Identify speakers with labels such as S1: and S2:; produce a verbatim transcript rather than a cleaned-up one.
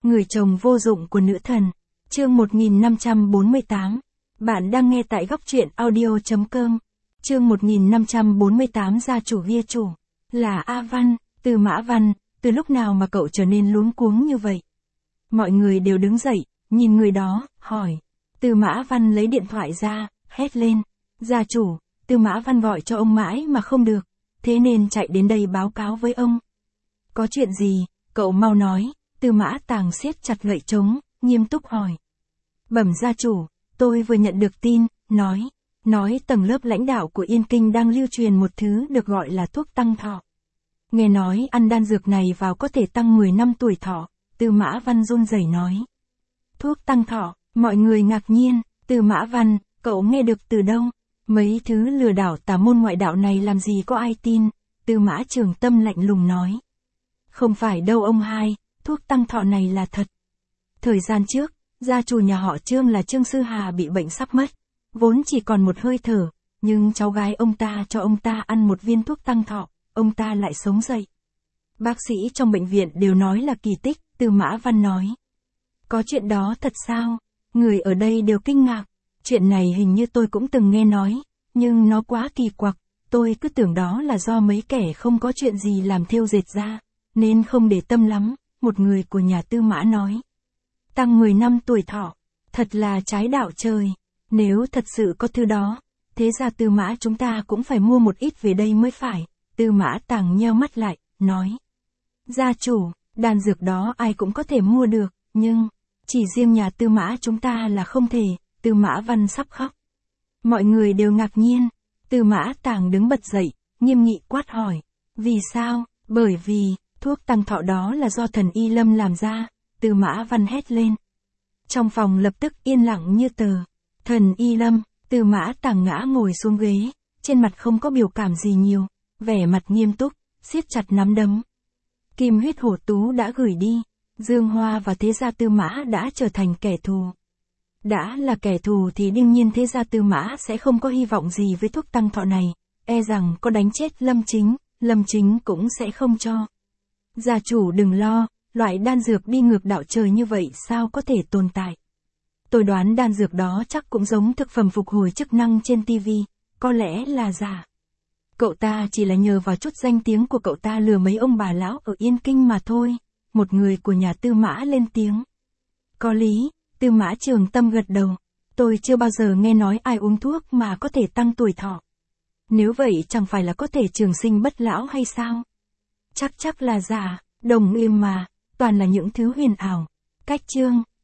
S1: Người chồng vô dụng của nữ thần. Chương một nghìn năm trăm bốn mươi tám. Bạn đang nghe tại góc truyện audio chấm com. Chương một nghìn năm trăm bốn mươi tám gia chủ via chủ. Là A Văn, Tư Mã Văn, từ lúc nào mà cậu trở nên luống cuống như vậy? Mọi người đều đứng dậy, nhìn người đó, hỏi. Tư Mã Văn lấy điện thoại ra, hét lên. Gia chủ, Tư Mã Văn gọi cho ông mãi mà không được, thế nên chạy đến đây báo cáo với ông. Có chuyện gì, cậu mau nói. Tư Mã Tàng siết chặt gậy trống, nghiêm túc hỏi. Bẩm gia chủ, tôi vừa nhận được tin, nói, nói tầng lớp lãnh đạo của Yên Kinh đang lưu truyền một thứ được gọi là thuốc tăng thọ. Nghe nói ăn đan dược này vào có thể tăng mười năm tuổi thọ, Tư Mã Văn run rẩy nói. Thuốc tăng thọ, mọi người ngạc nhiên, Tư Mã Văn, cậu nghe được từ đâu? Mấy thứ lừa đảo tà môn ngoại đạo này làm gì có ai tin, Tư Mã Trường Tâm lạnh lùng nói. Không phải đâu ông hai, thuốc tăng thọ này là thật. Thời gian trước, gia chủ nhà họ Trương là Trương Sư Hà bị bệnh sắp mất, vốn chỉ còn một hơi thở, nhưng cháu gái ông ta cho ông ta ăn một viên thuốc tăng thọ, ông ta lại sống dậy. Bác sĩ trong bệnh viện đều nói là kỳ tích, Tư Mã Văn nói. Có chuyện đó thật sao? Người ở đây đều kinh ngạc. Chuyện này hình như tôi cũng từng nghe nói, nhưng nó quá kỳ quặc, tôi cứ tưởng đó là do mấy kẻ không có chuyện gì làm thêu dệt ra, nên không để tâm lắm, một người của nhà Tư Mã nói. Tăng mười năm tuổi thọ, thật là trái đạo trời, nếu thật sự có thứ đó, thế ra Tư Mã chúng ta cũng phải mua một ít về đây mới phải, Tư Mã Tàng nheo mắt lại, nói. Gia chủ, đan dược đó ai cũng có thể mua được, nhưng, chỉ riêng nhà Tư Mã chúng ta là không thể, Tư Mã Văn sắp khóc. Mọi người đều ngạc nhiên, Tư Mã Tàng đứng bật dậy, nghiêm nghị quát hỏi. Vì sao? Bởi vì, thuốc tăng thọ đó là do thần Y Lâm làm ra, Tư Mã Văn hét lên. Trong phòng lập tức yên lặng như tờ. Thần Y Lâm, Tư Mã Tàng ngã ngồi xuống ghế, trên mặt không có biểu cảm gì nhiều, vẻ mặt nghiêm túc, siết chặt nắm đấm. Kim huyết hổ tú đã gửi đi, Dương Hoa và thế gia Tư Mã đã trở thành kẻ thù. Đã là kẻ thù thì đương nhiên thế gia Tư Mã sẽ không có hy vọng gì với thuốc tăng thọ này, e rằng có đánh chết Lâm Chính, Lâm Chính cũng sẽ không cho. Gia chủ đừng lo, loại đan dược đi ngược đạo trời như vậy sao có thể tồn tại. Tôi đoán đan dược đó chắc cũng giống thực phẩm phục hồi chức năng trên ti vi, có lẽ là giả. Cậu ta chỉ là nhờ vào chút danh tiếng của cậu ta lừa mấy ông bà lão ở Yên Kinh mà thôi, một người của nhà Tư Mã lên tiếng. Có lý, Tư Mã Trường Tâm gật đầu, tôi chưa bao giờ nghe nói ai uống thuốc mà có thể tăng tuổi thọ. Nếu vậy chẳng phải là có thể trường sinh bất lão hay sao? Chắc chắc là giả, đồng im mà, toàn là những thứ huyền ảo. Cách chương,